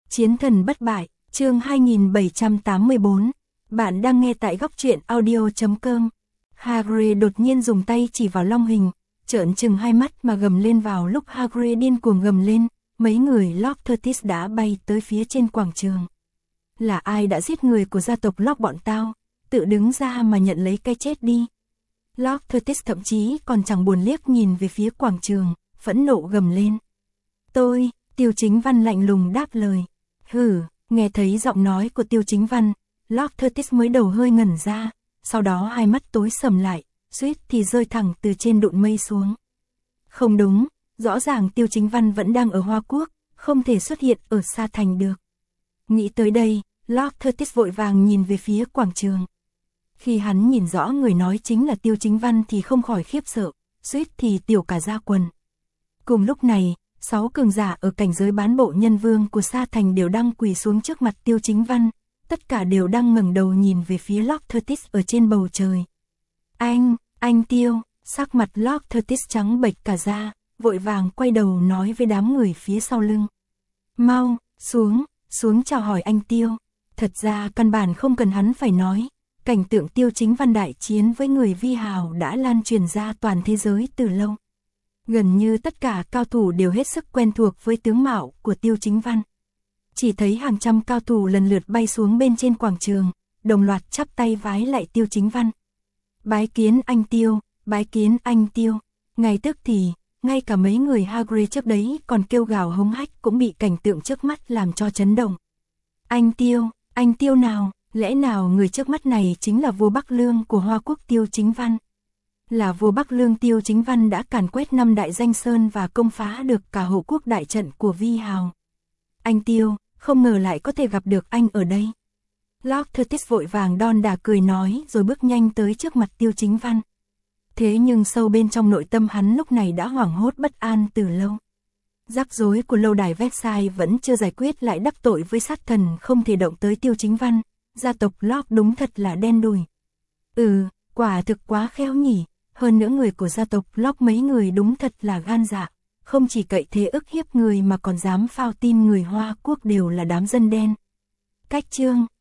Chiến thần bất bại, chương 2784. Bạn đang nghe tại góc truyện audio.com. Hagrid đột nhiên dùng tay chỉ vào Long Hình, trợn trừng hai mắt mà gầm lên. Vào lúc Hagrid điên cuồng gầm lên, mấy người Lord Curtis đã bay tới phía trên quảng trường. Là ai đã giết người của gia tộc Lord bọn tao? Tự đứng ra mà nhận lấy cái chết đi. Lord Curtis thậm chí còn chẳng buồn liếc nhìn về phía quảng trường, phẫn nộ gầm lên. Tôi, Tiêu Chính Văn lạnh lùng đáp lời. Hừ, nghe thấy giọng nói của Tiêu Chính Văn, Lord Curtis mới đầu hơi ngẩn ra, sau đó hai mắt tối sầm lại, suýt thì rơi thẳng từ trên đụn mây xuống. Không đúng, rõ ràng Tiêu Chính Văn vẫn đang ở Hoa Quốc, không thể xuất hiện ở Sa Thành được. Nghĩ tới đây, Lord Curtis vội vàng nhìn về phía quảng trường. Khi hắn nhìn rõ người nói chính là Tiêu Chính Văn thì không khỏi khiếp sợ, suýt thì tiểu cả da quần. Cùng lúc này, 6 cường giả ở cảnh giới bán bộ nhân vương của Sa Thành đều đang quỳ xuống trước mặt Tiêu Chính Văn, tất cả đều đang ngẩng đầu nhìn về phía Lord Curtis ở trên bầu trời. Anh Tiêu, sắc mặt Lord Curtis trắng bệch cả da, vội vàng quay đầu nói với đám người phía sau lưng. Mau, xuống chào hỏi anh Tiêu. Thật ra căn bản không cần hắn phải nói, cảnh tượng Tiêu Chính Văn đại chiến với người vi hào đã lan truyền ra toàn thế giới từ lâu. Gần như tất cả cao thủ đều hết sức quen thuộc với tướng mạo của Tiêu Chính Văn. Chỉ thấy hàng trăm cao thủ lần lượt bay xuống bên trên quảng trường, đồng loạt chắp tay vái lại Tiêu Chính Văn. Bái kiến anh Tiêu, bái kiến anh Tiêu. Ngay tức thì, ngay cả mấy người Hagrid trước đấy còn kêu gào hống hách cũng bị cảnh tượng trước mắt làm cho chấn động. Anh Tiêu nào, lẽ nào người trước mắt này chính là vua Bắc Lương của Hoa Quốc Tiêu Chính Văn? Là vua Bắc Lương Tiêu Chính Văn đã càn quét 5 đại danh sơn và công phá được cả hộ quốc đại trận của vi hào. Anh Tiêu, không ngờ lại có thể gặp được anh ở đây. Lord Curtis vội vàng đon đả cười nói rồi bước nhanh tới trước mặt Tiêu Chính Văn. Thế nhưng sâu bên trong nội tâm hắn lúc này đã hoảng hốt bất an từ lâu. Rắc rối của lâu đài Versailles vẫn chưa giải quyết lại đắc tội với sát thần không thể động tới Tiêu Chính Văn. Gia tộc Lord đúng thật là đen đủi. Quả thực quá khéo nhỉ. Hơn nữa người của gia tộc Lord mấy người đúng thật là gan dạ, không chỉ cậy thế ức hiếp người mà còn dám phao tin người Hoa Quốc đều là đám dân đen. Cách chương